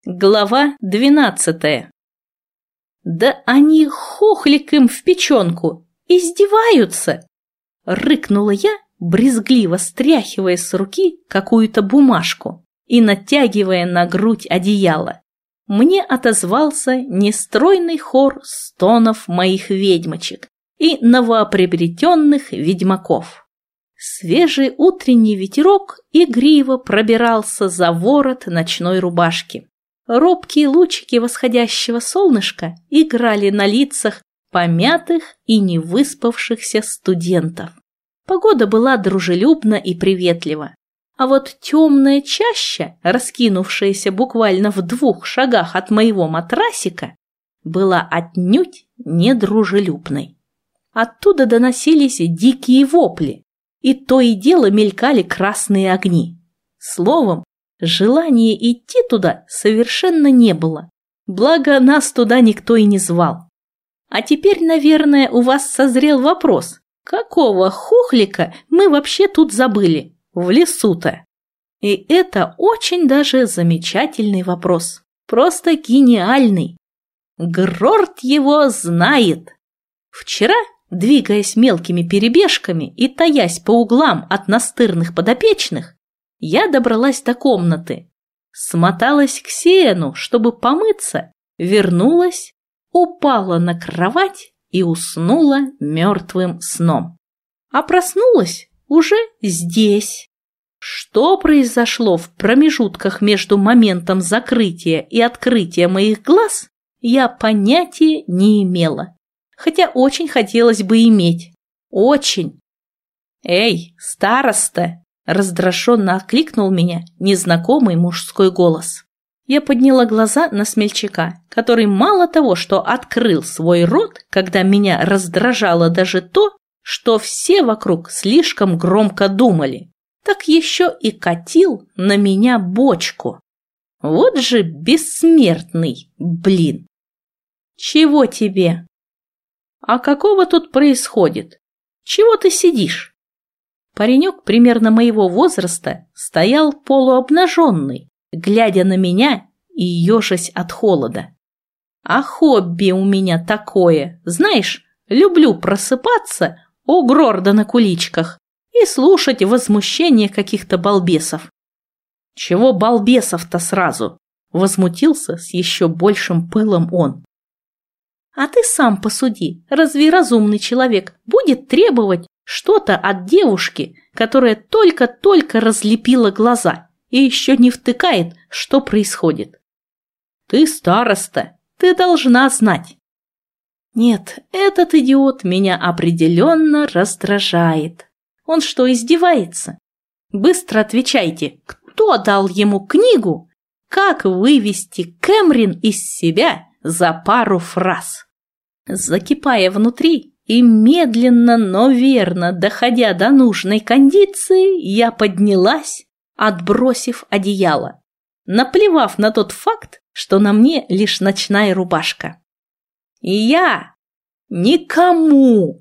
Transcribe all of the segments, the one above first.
Глава 12. Да они хохлик им в печенку, издеваются! Рыкнула я, брезгливо стряхивая с руки какую-то бумажку и натягивая на грудь одеяло. Мне отозвался нестройный хор стонов моих ведьмочек и новоприобретенных ведьмаков. Свежий утренний ветерок игриво пробирался за ворот ночной рубашки. Робкие лучики восходящего солнышка играли на лицах помятых и невыспавшихся студентов. Погода была дружелюбна и приветлива, а вот темная чаща, раскинувшаяся буквально в 2 шагах от моего матрасика, была отнюдь недружелюбной. Оттуда доносились дикие вопли, и то и дело мелькали красные огни. Словом, желания идти туда совершенно не было, благо нас туда никто и не звал. А теперь, наверное, у вас созрел вопрос, какого хохлика мы вообще тут забыли, в лесу-то? И это очень даже замечательный вопрос, просто гениальный. Грорт его знает. Вчера, двигаясь мелкими перебежками и таясь по углам от настырных подопечных, я добралась до комнаты, смоталась к сену, чтобы помыться, вернулась, упала на кровать и уснула мертвым сном. А проснулась уже здесь. Что произошло в промежутках между моментом закрытия и открытия моих глаз, я понятия не имела, хотя очень хотелось бы иметь. Очень. «Эй, староста!» Раздраженно окликнул меня незнакомый мужской голос. Я подняла глаза на смельчака, который мало того, что открыл свой рот, когда меня раздражало даже то, что все вокруг слишком громко думали, так еще и катил на меня бочку. Вот же бессмертный, блин! Чего тебе? А какого тут происходит? Чего ты сидишь? Паренек примерно моего возраста стоял полуобнаженный, глядя на меня и ежась от холода. А хобби у меня такое, знаешь, люблю просыпаться у Грорда на куличках и слушать возмущение каких-то балбесов. Чего балбесов-то сразу? Возмутился с еще большим пылом он. А ты сам посуди, разве разумный человек будет требовать что-то от девушки, которая только-только разлепила глаза и еще не втыкает, что происходит? Ты староста, ты должна знать. Нет, этот идиот меня определенно раздражает. Он что, издевается? Быстро отвечайте, кто дал ему книгу «Как вывести Кэмрин из себя за пару фраз»? Закипая внутри, и медленно, но верно, доходя до нужной кондиции, я поднялась, отбросив одеяло, наплевав на тот факт, что на мне лишь ночная рубашка. И я никому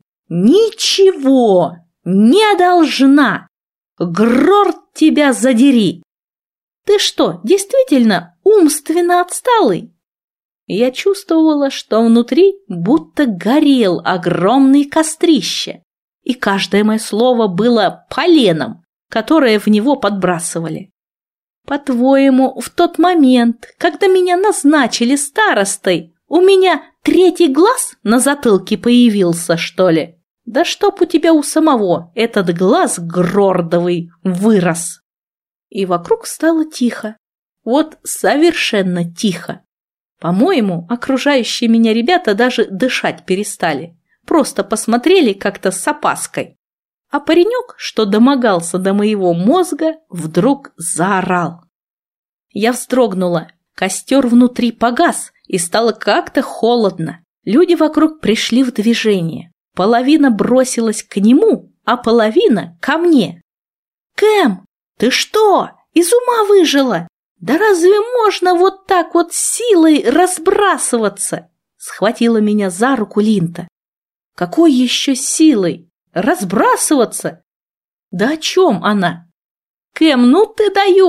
ничего не должна. Грорт тебя задери! Ты что, действительно умственно отсталый? Я чувствовала, что внутри будто горел огромный кострище, и каждое мое слово было поленом, которое в него подбрасывали. По-твоему, в тот момент, когда меня назначили старостой, у меня 3-й глаз на затылке появился, что ли? Да чтоб у тебя у самого этот глаз грордовый вырос. И вокруг стало тихо, вот совершенно тихо. По-моему, окружающие меня ребята даже дышать перестали, просто посмотрели как-то с опаской. А паренек, что домогался до моего мозга, вдруг заорал. Я вздрогнула, костер внутри погас, и стало как-то холодно. Люди вокруг пришли в движение. Половина бросилась к нему, а половина ко мне. «Кэм, ты что, из ума выжила? Да разве можно вот так вот силой разбрасываться?» Схватила меня за руку Линта. «Какой еще силой? Разбрасываться? Да о чем она?» «Кэм, ну ты даешь!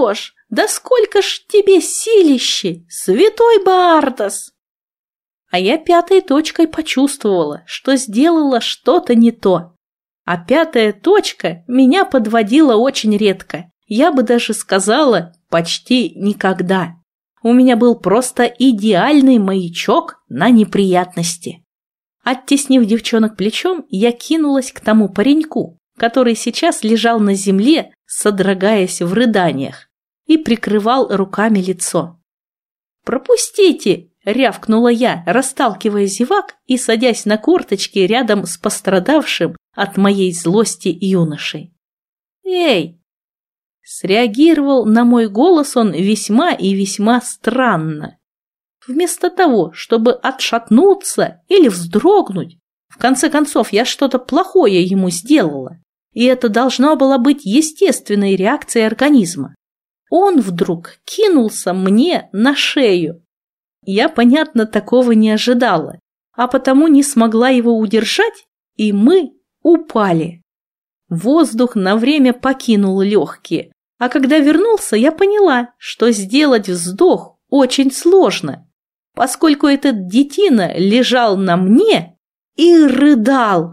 Да сколько ж тебе силищи, святой Баардас!» А я пятой точкой почувствовала, что сделала что-то не то. А пятая точка меня подводила очень редко. Я бы даже сказала, почти никогда. У меня был просто идеальный маячок на неприятности. Оттеснив девчонок плечом, я кинулась к тому пареньку, который сейчас лежал на земле, содрогаясь в рыданиях, и прикрывал руками лицо. «Пропустите!» — рявкнула я, расталкивая зевак и садясь на корточки рядом с пострадавшим от моей злости юношей. «Эй!» Среагировал на мой голос он весьма и весьма странно. Вместо того, чтобы отшатнуться или вздрогнуть, в конце концов я что-то плохое ему сделала, и это должна была быть естественной реакцией организма. Он вдруг кинулся мне на шею. Я, понятно, такого не ожидала, а потому не смогла его удержать, и мы упали. Воздух на время покинул легкие, а когда вернулся, я поняла, что сделать вздох очень сложно, поскольку этот детина лежал на мне и рыдал.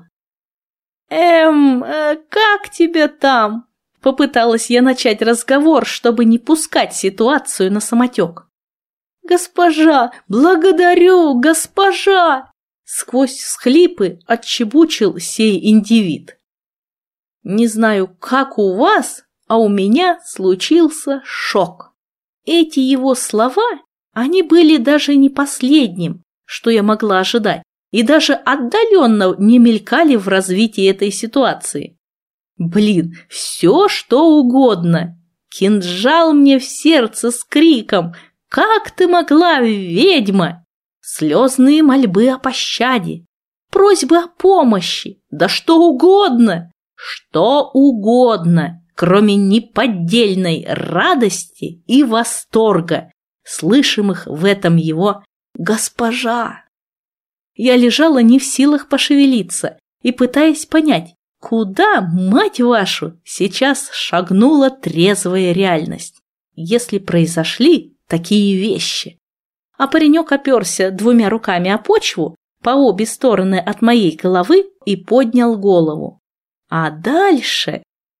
Как тебе там?» Попыталась я начать разговор, чтобы не пускать ситуацию на самотек. «Госпожа, благодарю, госпожа!» Сквозь всхлипы отчебучил сей индивид. Не знаю, как у вас, а у меня случился шок. Эти его слова, они были даже не последним, что я могла ожидать, и даже отдаленно не мелькали в развитии этой ситуации. Блин, все что угодно. Кинжал мне в сердце с криком: «Как ты могла, ведьма?» Слезные мольбы о пощаде, просьбы о помощи, да что угодно, кроме неподдельной радости и восторга, слышимых в этом его «госпожа». Я лежала не в силах пошевелиться и пытаясь понять, куда, мать вашу, сейчас шагнула трезвая реальность, если произошли такие вещи. А паренек оперся двумя руками о почву по обе стороны от моей головы и поднял голову. А дальше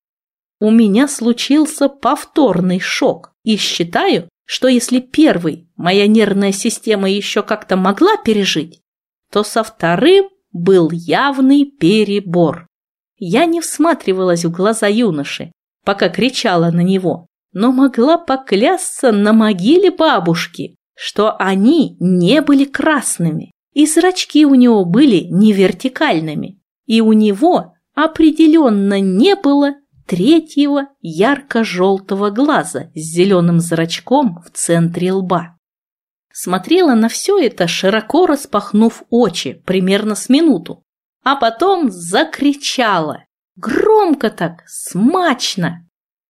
у меня случился повторный шок, и считаю, что если первый моя нервная система еще как-то могла пережить, то со вторым был явный перебор. Я не всматривалась в глаза юноши, пока кричала на него, но могла поклясться на могиле бабушки, что они не были красными, и зрачки у него были не вертикальными, и у него определенно не было третьего ярко-желтого глаза с зеленым зрачком в центре лба. Смотрела на все это, широко распахнув очи, примерно с минуту, а потом закричала, громко так, смачно.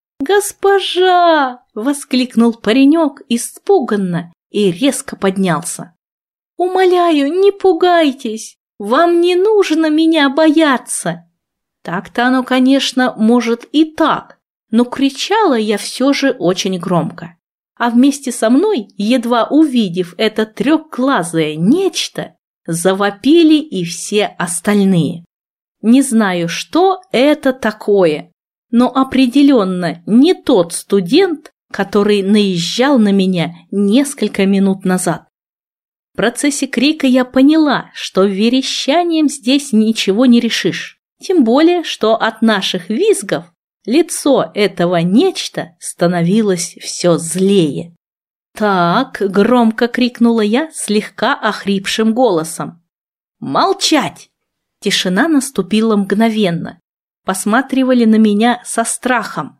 «Госпожа!» — воскликнул паренек испуганно и резко поднялся. «Умоляю, не пугайтесь, вам не нужно меня бояться». Так-то оно, конечно, может и так, но кричала я все же очень громко. А вместе со мной, едва увидев это трехглазое нечто, завопили и все остальные. Не знаю, что это такое, но определенно не тот студент, который наезжал на меня несколько минут назад. В процессе крика я поняла, что верещанием здесь ничего не решишь, тем более, что от наших визгов лицо этого нечто становилось все злее. «Так», — громко крикнула я слегка охрипшим голосом. «Молчать!» Тишина наступила мгновенно. Посматривали на меня со страхом.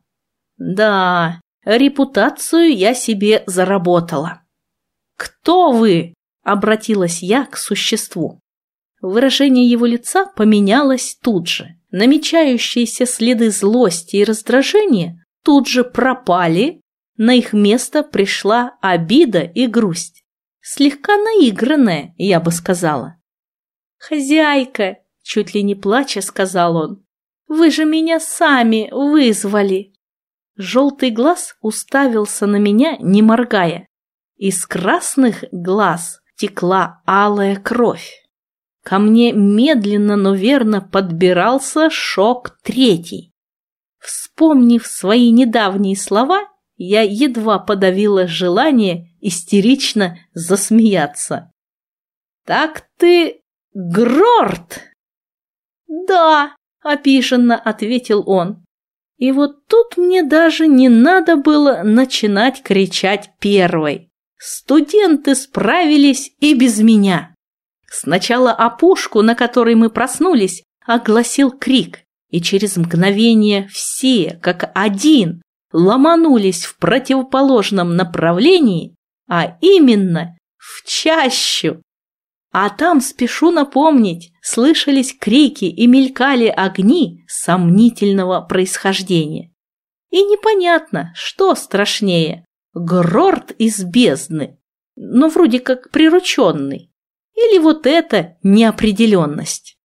Да, репутацию я себе заработала. «Кто вы?» — обратилась я к существу. Выражение его лица поменялось тут же. Намечающиеся следы злости и раздражения тут же пропали, на их место пришла обида и грусть. Слегка наигранная, я бы сказала. «Хозяйка!» — чуть ли не плача сказал он. «Вы же меня сами вызвали!» Желтый глаз уставился на меня, не моргая. Из красных глаз текла алая кровь. Ко мне медленно, но верно подбирался шок третий. Вспомнив свои недавние слова, я едва подавила желание истерично засмеяться. «Так ты Грорт?» «Да», — обиженно ответил он. И вот тут мне даже не надо было начинать кричать первой. Студенты справились и без меня. Сначала опушку, на которой мы проснулись, огласил крик, и через мгновение все, как один, ломанулись в противоположном направлении, а именно в чащу. А там, спешу напомнить, слышались крики и мелькали огни сомнительного происхождения. И непонятно, что страшнее – Грорт из бездны, но вроде как прирученный, или вот эта неопределенность.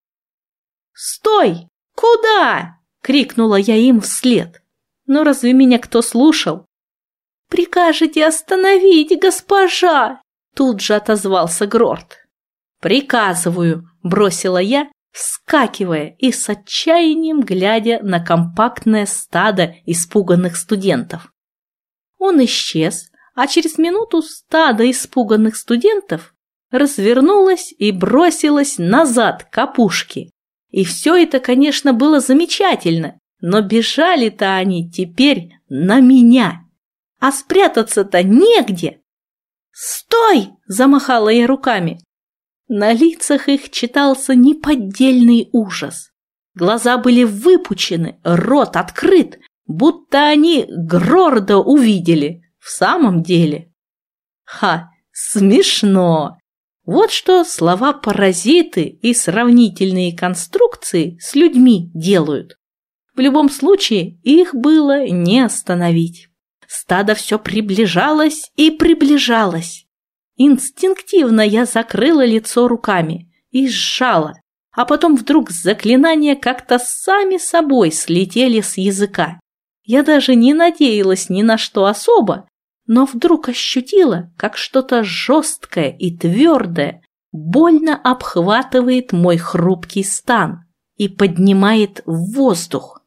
«Стой! Куда?» – крикнула я им вслед. Но разве меня кто слушал? «Прикажете остановить, госпожа!» – тут же отозвался Грорт. «Приказываю», – бросила я, вскакивая и с отчаянием глядя на компактное стадо испуганных студентов. Он исчез, а через минуту стадо испуганных студентов развернулось и бросилось назад к опушке. И все это, конечно, было замечательно, но бежали-то они теперь на меня, а спрятаться-то негде. «Стой!» – замахала я руками. На лицах их читался неподдельный ужас. Глаза были выпучены, рот открыт, будто они Грорда увидели в самом деле. Ха, смешно! Вот что слова-паразиты и сравнительные конструкции с людьми делают. В любом случае их было не остановить. Стадо все приближалось и приближалось. Инстинктивно я закрыла лицо руками и сжала, а потом вдруг заклинания как-то сами собой слетели с языка. Я даже не надеялась ни на что особо, но вдруг ощутила, как что-то жесткое и твердое больно обхватывает мой хрупкий стан и поднимает в воздух.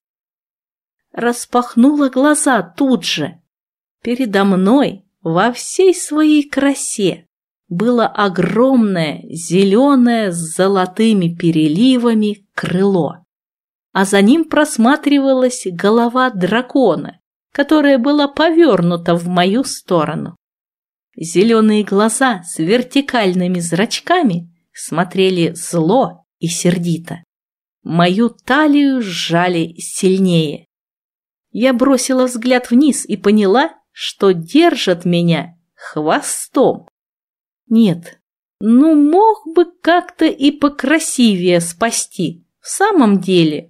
Распахнула глаза тут же. Передо мной во всей своей красе было огромное зеленое с золотыми переливами крыло, а за ним просматривалась голова дракона, которая была повернута в мою сторону. Зеленые глаза с вертикальными зрачками смотрели зло и сердито. Мою талию сжали сильнее. Я бросила взгляд вниз и поняла, что держат меня хвостом. Нет, ну мог бы как-то и покрасивее спасти, в самом деле.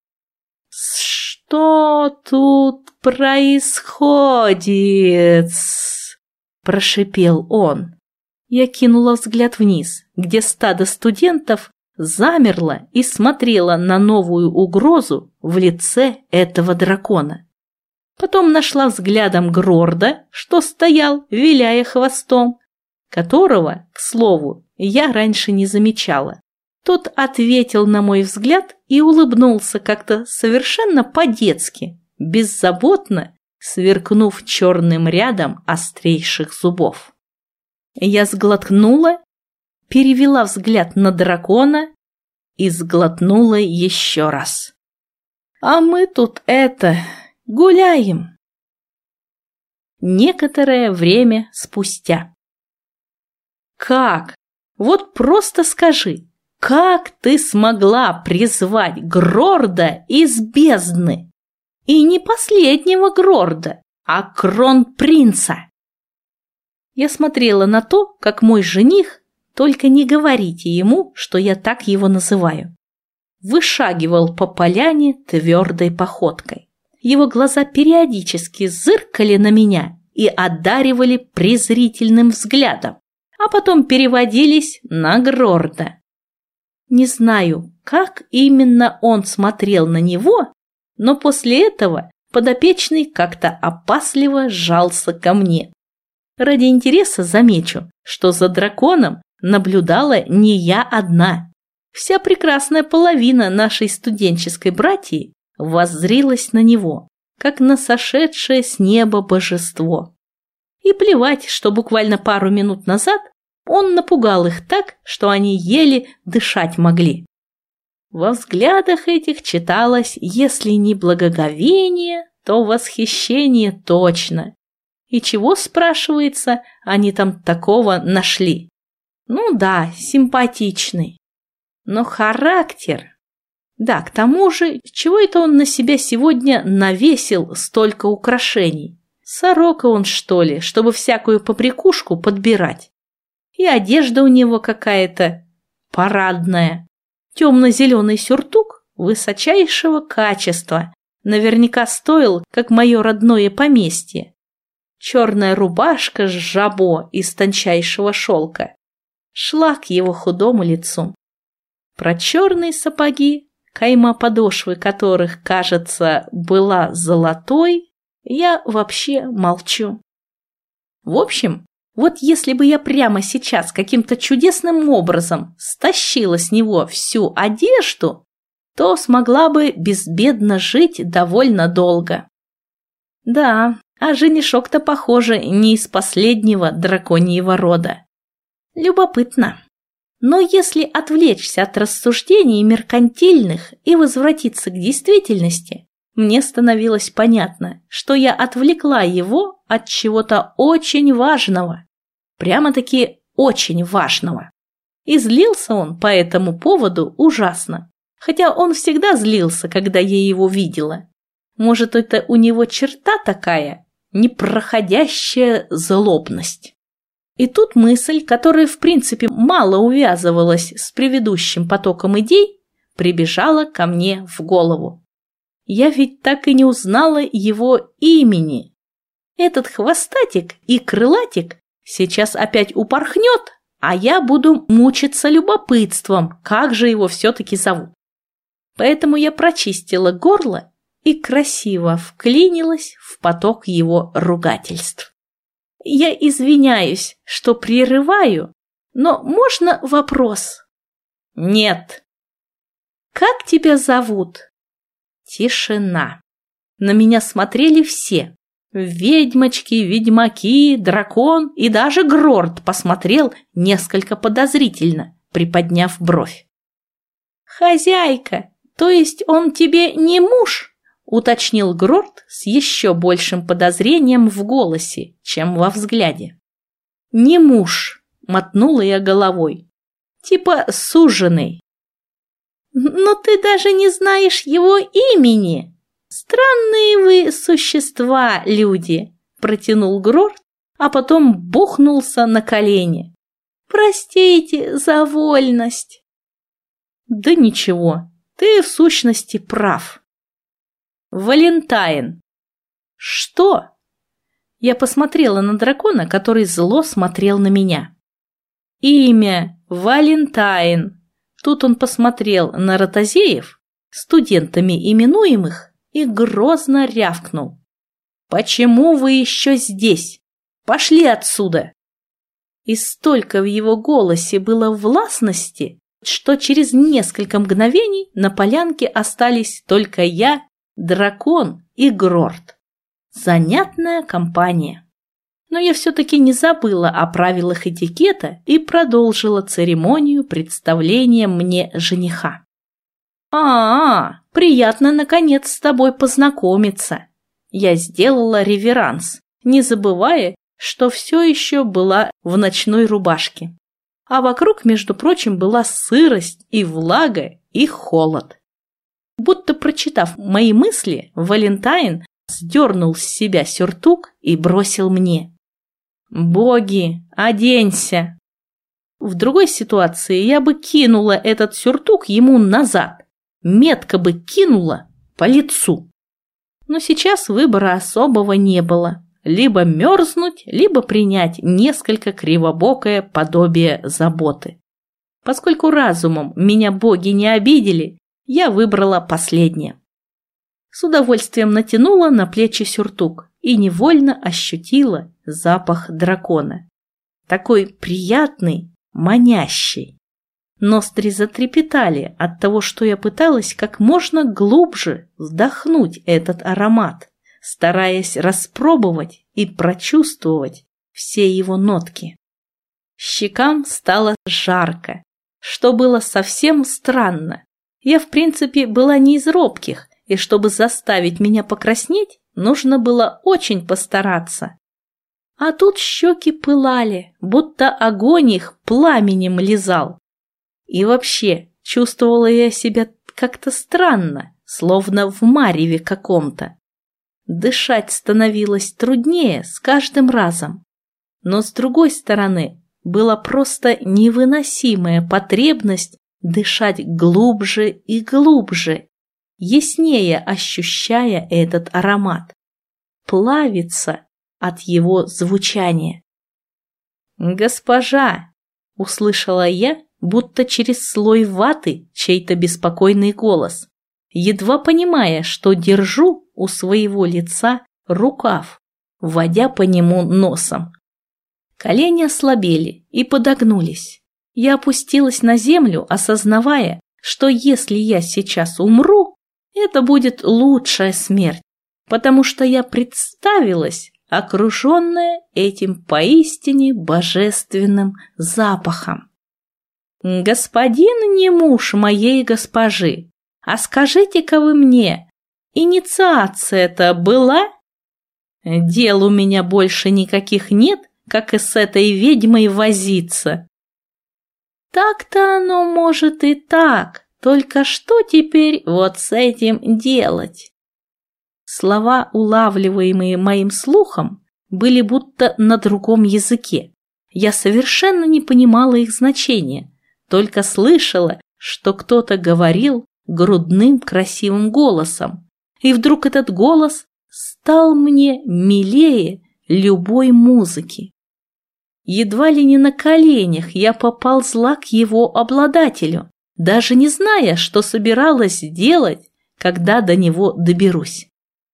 «Что тут происходит?» – прошипел он. Я кинула взгляд вниз, где стадо студентов замерло и смотрело на новую угрозу в лице этого дракона. Потом нашла взглядом Грорда, что стоял, виляя хвостом, которого, к слову, я раньше не замечала. Тот ответил на мой взгляд и улыбнулся как-то совершенно по-детски, беззаботно, сверкнув черным рядом острейших зубов. Я сглотнула, перевела взгляд на дракона и сглотнула еще раз. «А мы тут гуляем!» Некоторое время спустя. «Как? Вот просто скажи, как ты смогла призвать Грорда из бездны? И не последнего Грорда, а кронпринца!» Я смотрела на то, как мой жених, только не говорите ему, что я так его называю, вышагивал по поляне твердой походкой. Его глаза периодически зыркали на меня и одаривали презрительным взглядом, а потом переводились на Грорда. Не знаю, как именно он смотрел на него, но после этого подопечный как-то опасливо сжался ко мне. Ради интереса замечу, что за драконом наблюдала не я одна. Вся прекрасная половина нашей студенческой братьи воззрилась на него, как на сошедшее с неба божество. И плевать, что буквально пару минут назад он напугал их так, что они еле дышать могли. Во взглядах этих читалось, если не благоговение, то восхищение точно. И чего, спрашивается, они там такого нашли? Ну да, симпатичный. Но характер... Да, к тому же, чего это он на себя сегодня навесил столько украшений? Сорока он, что ли, чтобы всякую побрякушку подбирать? И одежда у него какая-то парадная. Темно-зеленый сюртук высочайшего качества. Наверняка стоил, как мое родное поместье. Черная рубашка с жабо из тончайшего шелка шла к его худому лицу. Про черные сапоги, кайма подошвы которых, кажется, была золотой, я вообще молчу. В общем, вот если бы я прямо сейчас каким-то чудесным образом стащила с него всю одежду, то смогла бы безбедно жить довольно долго. Да, а женишок-то, похоже, не из последнего драконьего рода. Любопытно. Но если отвлечься от рассуждений меркантильных и возвратиться к действительности, мне становилось понятно, что я отвлекла его от чего-то очень важного. Прямо-таки очень важного. И злился он по этому поводу ужасно. Хотя он всегда злился, когда я его видела. Может, это у него черта такая, непроходящая злобность. И тут мысль, которая в принципе мало увязывалась с предыдущим потоком идей, прибежала ко мне в голову. Я ведь так и не узнала его имени. Этот хвостатик и крылатик сейчас опять упорхнет, а я буду мучиться любопытством, как же его все-таки зовут. Поэтому я прочистила горло и красиво вклинилась в поток его ругательств. Я извиняюсь, что прерываю, но можно вопрос? Нет. Как тебя зовут? Тишина. На меня смотрели все. Ведьмочки, ведьмаки, дракон и даже Грорт посмотрел несколько подозрительно, приподняв бровь. «Хозяйка, то есть он тебе не муж?» — уточнил Грорт с еще большим подозрением в голосе, чем во взгляде. «Не муж», — мотнула я головой. «Типа суженый». «Но ты даже не знаешь его имени. Странные вы существа, люди», — протянул Грорт, а потом бухнулся на колени. «Простите за вольность». «Да ничего, ты в сущности прав». «Валентайн». «Что?» Я посмотрела на дракона, который зло смотрел на меня. «Имя Валентайн». Тут он посмотрел на ротозеев, студентами именуемых, и грозно рявкнул. «Почему вы еще здесь? Пошли отсюда!» И столько в его голосе было властности, что через несколько мгновений на полянке остались только я, дракон и Грорт. Занятная компания. Но я все-таки не забыла о правилах этикета и продолжила церемонию представления мне жениха. Приятно наконец с тобой познакомиться. Я сделала реверанс, не забывая, что все еще была в ночной рубашке. А вокруг, между прочим, была сырость и влага и холод. Будто прочитав мои мысли, Валентайн сдернул с себя сюртук и бросил мне. «Боги, оденься!» В другой ситуации я бы кинула этот сюртук ему назад, метко бы кинула по лицу. Но сейчас выбора особого не было. Либо мерзнуть, либо принять несколько кривобокое подобие заботы. Поскольку разумом меня боги не обидели, я выбрала последнее. С удовольствием натянула на плечи сюртук и невольно ощутила запах дракона. Такой приятный, манящий. Ноздри затрепетали от того, что я пыталась как можно глубже вдохнуть этот аромат, стараясь распробовать и прочувствовать все его нотки. Щекам стало жарко, что было совсем странно. Я, в принципе, была не из робких, и чтобы заставить меня покраснеть, нужно было очень постараться. А тут щеки пылали, будто огонь их пламенем лизал. И вообще, чувствовала я себя как-то странно, словно в мареве каком-то. Дышать становилось труднее с каждым разом. Но с другой стороны, была просто невыносимая потребность дышать глубже и глубже, яснее ощущая этот аромат, плавиться от его звучания. «Госпожа!» — услышала я, будто через слой ваты чей-то беспокойный голос, едва понимая, что держу у своего лица рукав, водя по нему носом. Колени ослабели и подогнулись. Я опустилась на землю, осознавая, что если я сейчас умру, это будет лучшая смерть, потому что я представилась, окруженная этим поистине божественным запахом. «Господин не муж моей госпожи, а скажите-ка вы мне, инициация-то была? Дел у меня больше никаких нет, как и с этой ведьмой возиться». «Так-то оно может и так, только что теперь вот с этим делать?» Слова, улавливаемые моим слухом, были будто на другом языке. Я совершенно не понимала их значения, только слышала, что кто-то говорил грудным красивым голосом, и вдруг этот голос стал мне милее любой музыки. Едва ли не на коленях я поползла к его обладателю, даже не зная, что собиралась делать, когда до него доберусь.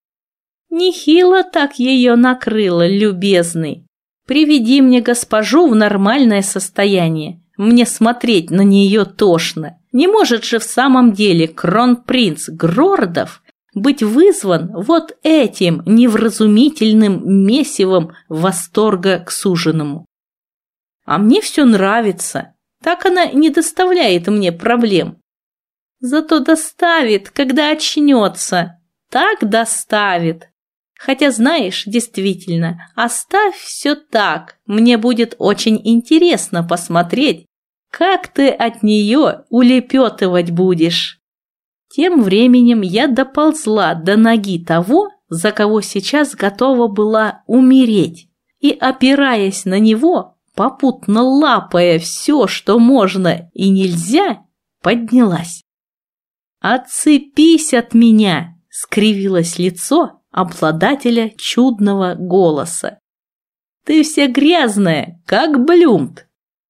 Нехило так ее накрыло, любезный. Приведи мне госпожу в нормальное состояние. Мне смотреть на нее тошно. Не может же в самом деле кронпринц Грордов быть вызван вот этим невразумительным месивом восторга к суженому. А мне все нравится. Так она не доставляет мне проблем. Зато доставит, когда очнется. Так доставит. Хотя, знаешь, действительно, оставь все так. Мне будет очень интересно посмотреть, как ты от нее улепетывать будешь. Тем временем я доползла до ноги того, за кого сейчас готова была умереть, и, опираясь на него, попутно лапая все, что можно и нельзя, поднялась. «Отцепись от меня!» — скривилось лицо обладателя чудного голоса. «Ты вся грязная, как Блюмт!»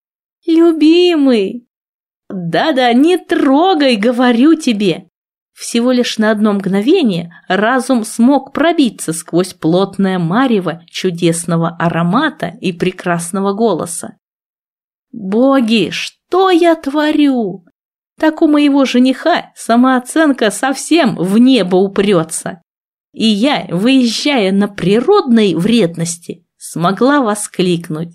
«Любимый!» «Да-да, не трогай, говорю тебе!» Всего лишь на одно мгновение разум смог пробиться сквозь плотное марево чудесного аромата и прекрасного голоса. «Боги, что я творю? Так у моего жениха самооценка совсем в небо упрется!» И я, выезжая на природной вредности, смогла воскликнуть: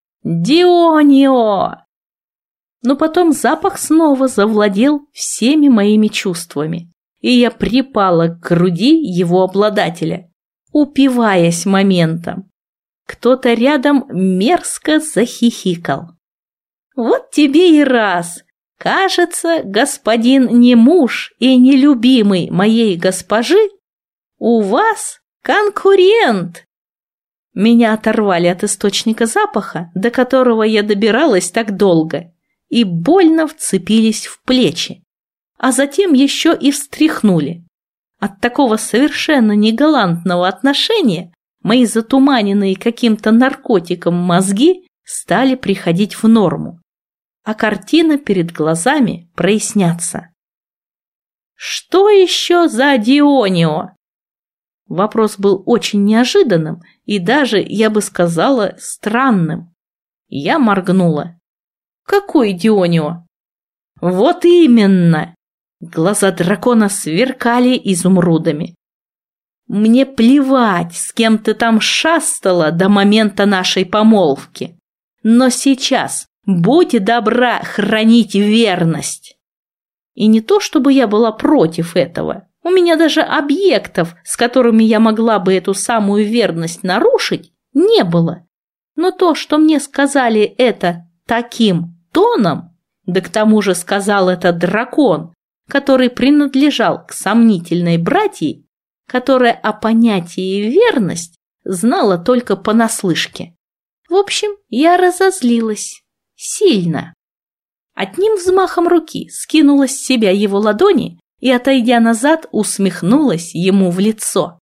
«Дионио!» Но потом запах снова завладел всеми моими чувствами, и я припала к груди его обладателя, упиваясь моментом. Кто-то рядом мерзко захихикал. «Вот тебе и раз! Кажется, господин не муж и не любимый моей госпожи, у вас конкурент!» Меня оторвали от источника запаха, до которого я добиралась так долго, и больно вцепились в плечи, а затем еще и встряхнули. От такого совершенно негалантного отношения мои затуманенные каким-то наркотиком мозги стали приходить в норму, а картина перед глазами проясняться. Что еще за Дионио?» Вопрос был очень неожиданным и даже, я бы сказала, странным. Я моргнула. «Какой Дионио?» «Вот именно!» Глаза дракона сверкали изумрудами. «Мне плевать, с кем ты там шастала до момента нашей помолвки. Но сейчас будь добра хранить верность». И не то, чтобы я была против этого. У меня даже объектов, с которыми я могла бы эту самую верность нарушить, не было. Но то, что мне сказали это таким тоном, да к тому же сказал это дракон, который принадлежал к сомнительной братьи, которая о понятии верность знала только понаслышке. В общем, я разозлилась. Сильно. Одним взмахом руки скинула с себя его ладони и, отойдя назад, усмехнулась ему в лицо.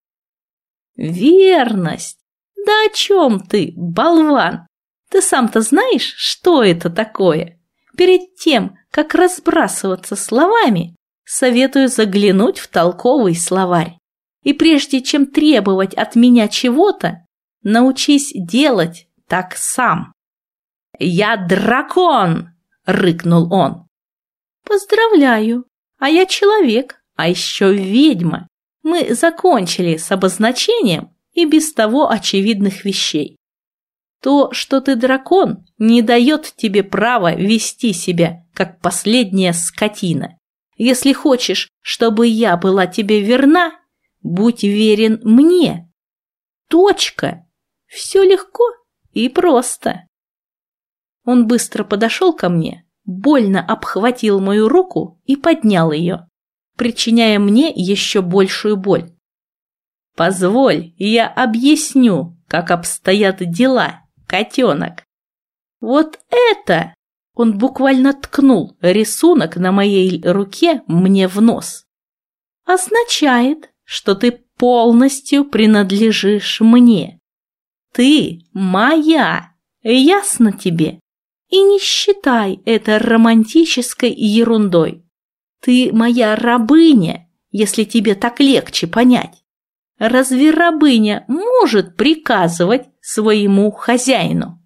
«Верность? Да о чем ты, болван? Ты сам-то знаешь, что это такое? Перед тем, как разбрасываться словами, советую заглянуть в толковый словарь. И прежде чем требовать от меня чего-то, научись делать так сам». «Я дракон!» — рыкнул он. «Поздравляю, а я человек, а еще ведьма. Мы закончили с обозначением и без того очевидных вещей. То, что ты дракон, не дает тебе права вести себя, как последняя скотина. Если хочешь, чтобы я была тебе верна, будь верен мне. Точка. Все легко и просто». Он быстро подошел ко мне, больно обхватил мою руку и поднял ее, причиняя мне еще большую боль. «Позволь, я объясню, как обстоят дела, котенок. Вот это!» Он буквально ткнул рисунок на моей руке мне в нос. «Означает, что ты полностью принадлежишь мне. Ты моя, ясно тебе? И не считай это романтической ерундой. Ты моя рабыня, если тебе так легче понять. Разве рабыня может приказывать своему хозяину?»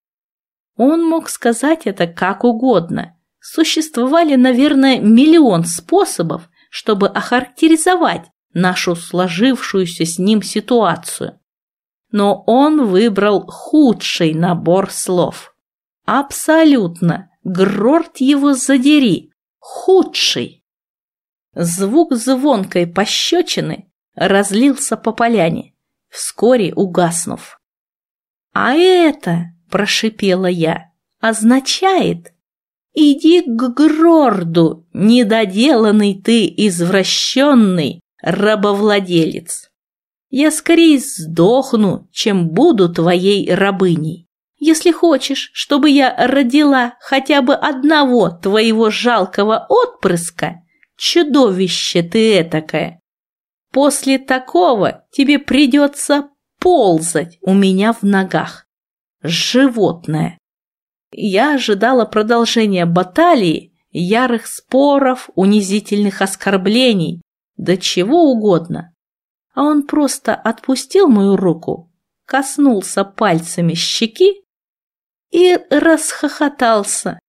Он мог сказать это как угодно. Существовали, наверное, миллион способов, чтобы охарактеризовать нашу сложившуюся с ним ситуацию. Но он выбрал худший набор слов. Абсолютно, Грорт его задери, худший. Звук звонкой пощечины разлился по поляне, вскоре угаснув. «А это, — прошипела я, — означает: иди к Грорду, недоделанный ты извращенный рабовладелец. Я скорее сдохну, чем буду твоей рабыней. Если хочешь, чтобы я родила хотя бы одного твоего жалкого отпрыска, чудовище ты этакое, после такого тебе придется ползать у меня в ногах. Животное». Я ожидала продолжения баталии, ярых споров, унизительных оскорблений, да чего угодно. А он просто отпустил мою руку, коснулся пальцами щеки и расхохотался.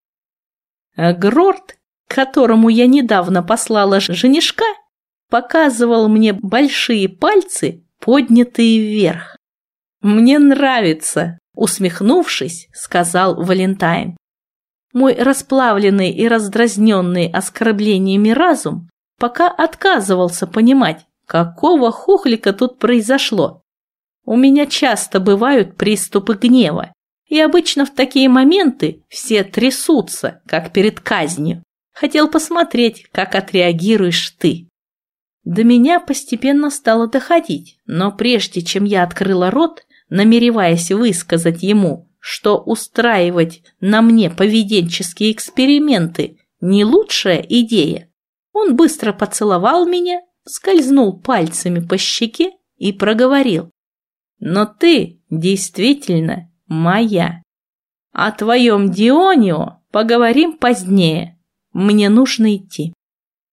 Грорт, которому я недавно послала женишка, показывал мне большие пальцы, поднятые вверх. «Мне нравится», — усмехнувшись, сказал Валентайн. Мой расплавленный и раздразненный оскорблениями разум пока отказывался понимать, какого хухлика тут произошло. У меня часто бывают приступы гнева, и обычно в такие моменты все трясутся, как перед казнью. Хотел посмотреть, как отреагируешь ты. До меня постепенно стало доходить, но прежде чем я открыла рот, намереваясь высказать ему, что устраивать на мне поведенческие эксперименты не лучшая идея, он быстро поцеловал меня, скользнул пальцами по щеке и проговорил: «Но ты действительно моя. О твоем Дионио поговорим позднее. Мне нужно идти».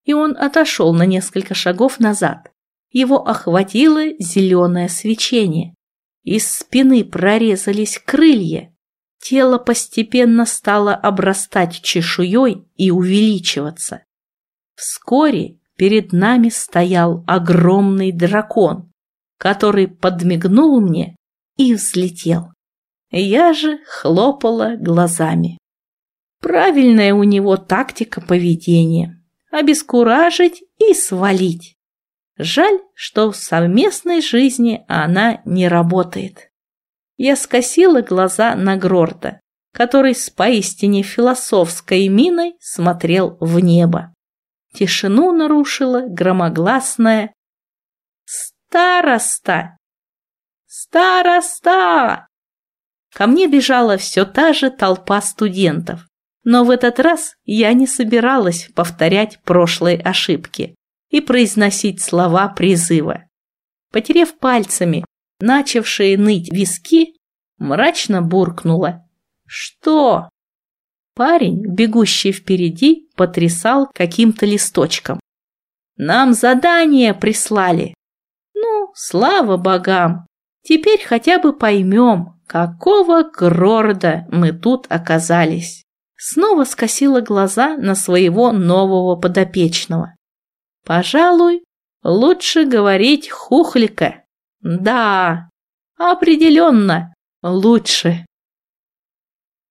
и он отошел на несколько шагов назад. Его охватило зеленое свечение. Из спины прорезались крылья. Тело постепенно стало обрастать чешуей и увеличиваться. Вскоре перед нами стоял огромный дракон, который подмигнул мне и взлетел. Я же хлопала глазами. Правильная у него тактика поведения – обескуражить и свалить. Жаль, что в совместной жизни она не работает. Я скосила глаза на Грорта, который с поистине философской миной смотрел в небо. Тишину нарушила громогласная «Староста! Староста!». Ко мне бежала все та же толпа студентов, но в этот раз я не собиралась повторять прошлые ошибки и произносить слова призыва. Потерев пальцами начавшие ныть виски, мрачно буркнула: «Что?» Парень, бегущий впереди, потрясал каким-то листочком. «Нам задание прислали!» «Ну, слава богам! Теперь хотя бы поймем, какого Грорда мы тут оказались!» Снова скосила глаза на своего нового подопечного. «Пожалуй, лучше говорить Хухлика. Да, определенно лучше».